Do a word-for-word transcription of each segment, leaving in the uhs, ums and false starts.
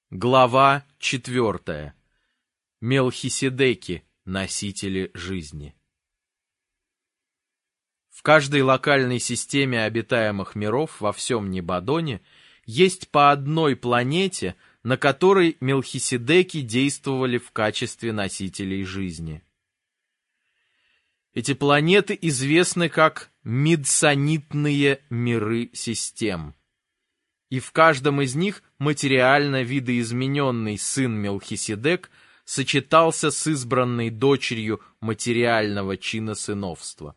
Глава четвертая. Мелхиседеки, носители жизни. В каждой локальной системе обитаемых миров во всем Небадоне есть по одной планете, на которой Мелхиседеки действовали в качестве носителей жизни. Эти планеты известны как мидсонитные миры систем. И в каждом из них материально видоизмененный сын Мелхиседек сочетался с избранной дочерью материального чина сыновства.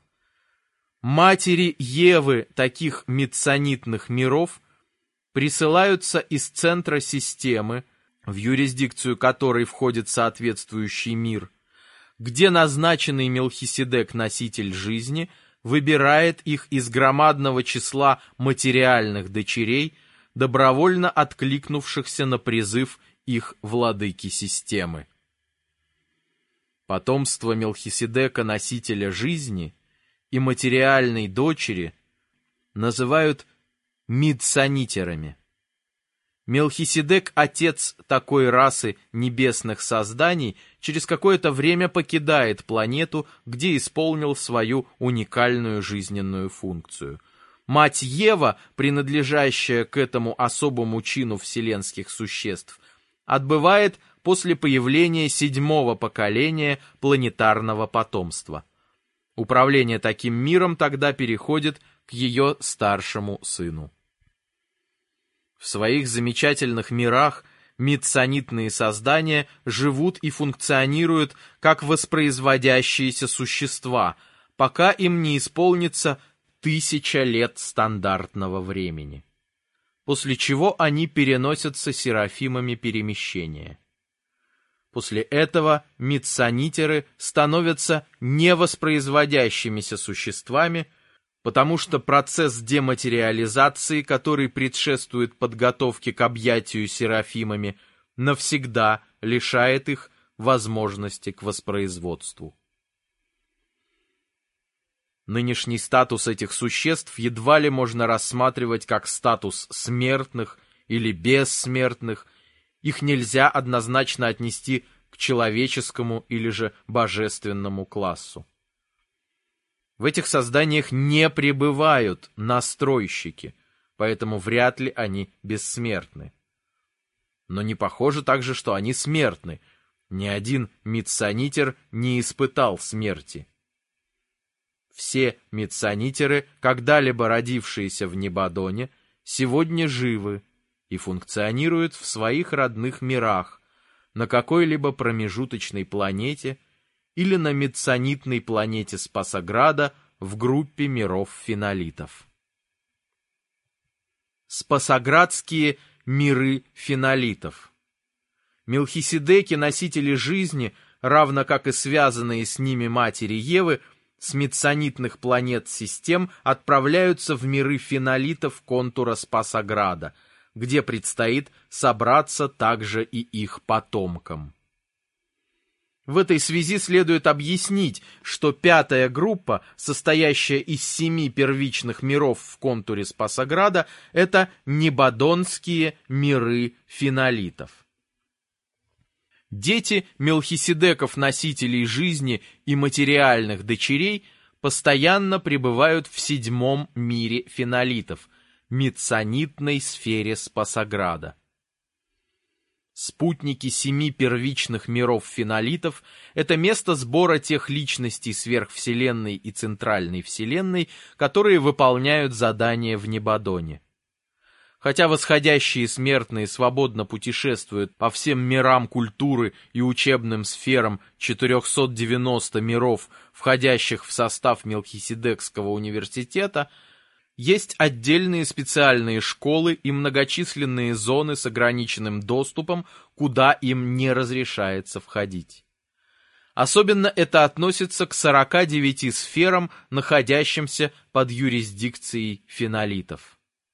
Матери Евы таких мидсонитных миров присылаются из центра системы, в юрисдикцию которой входит соответствующий мир, где назначенный Мелхиседек носитель жизни выбирает их из громадного числа материальных дочерей, добровольно откликнувшихся на призыв их владыки системы. Потомство Мелхиседека, носителя жизни, и материальной дочери называют мидсонитерами. Мелхиседек, отец такой расы небесных созданий, через какое-то время покидает планету, где исполнил свою уникальную жизненную функцию. Мать Ева, принадлежащая к этому особому чину вселенских существ, отбывает после появления седьмого поколения планетарного потомства. Управление таким миром тогда переходит к ее старшему сыну. В своих замечательных мирах мидсонитные создания живут и функционируют как воспроизводящиеся существа, пока им не исполнится тысяча лет стандартного времени, после чего они переносятся серафимами перемещения. После этого мидсонитеры становятся невоспроизводящимися существами, потому что процесс дематериализации, который предшествует подготовке к объятию серафимами, навсегда лишает их возможности к воспроизводству. Нынешний статус этих существ едва ли можно рассматривать как статус смертных или бессмертных. Их нельзя однозначно отнести к человеческому или же божественному классу. В этих созданиях не пребывают настройщики, поэтому вряд ли они бессмертны. Но не похоже также, что они смертны. Ни один мидсонитер не испытал смерти. Все мидсонитеры, когда-либо родившиеся в Небадоне, сегодня живы и функционируют в своих родных мирах, на какой-либо промежуточной планете или на мидсонитной планете Спасаграда в группе миров фенолитов. Спасаградские миры фенолитов. Мелхиседеки, носители жизни, равно как и связанные с ними матери Евы, с мидсонитных планет систем отправляются в миры фенолитов контура Спасаграда, где предстоит собраться также и их потомкам. В этой связи следует объяснить, что пятая группа, состоящая из семи первичных миров в контуре Спасаграда, это небадонские миры фенолитов. Дети Мелхиседеков, носителей жизни и материальных дочерей, постоянно пребывают в седьмом мире фенолитов, мидсонитной сфере Спасаграда. Спутники семи первичных миров фенолитов – это место сбора тех личностей сверхвселенной и центральной вселенной, которые выполняют задания в Небадоне. Хотя восходящие смертные свободно путешествуют по всем мирам культуры и учебным сферам четырехсот девяноста миров, входящих в состав Мелхиседекского университета, есть отдельные специальные школы и многочисленные зоны с ограниченным доступом, куда им не разрешается входить. Особенно это относится к сорока девяти сферам, находящимся под юрисдикцией фенолитов.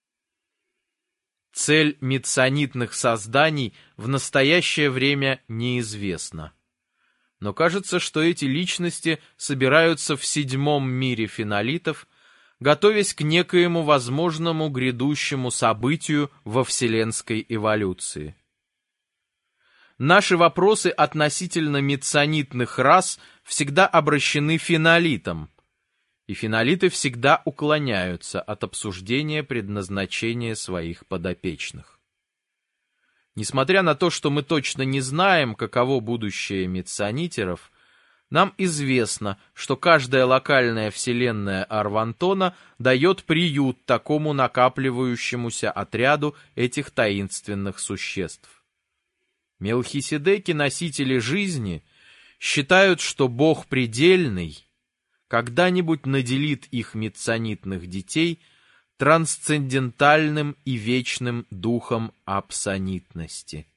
Цель мидсонитных созданий в настоящее время неизвестна. Но кажется, что эти личности собираются в седьмом мире фенолитов, готовясь к некоему возможному грядущему событию во вселенской эволюции. Наши вопросы относительно митцонитных рас всегда обращены фенолитам, и фенолиты всегда уклоняются от обсуждения предназначения своих подопечных. Несмотря на то, что мы точно не знаем, каково будущее митцонитеров, нам известно, что каждая локальная вселенная Арвантона дает приют такому накапливающемуся отряду этих таинственных существ. Мелхиседеки, носители жизни, считают, что Бог предельный когда-нибудь наделит их митцонитных детей трансцендентальным и вечным духом апсонитности.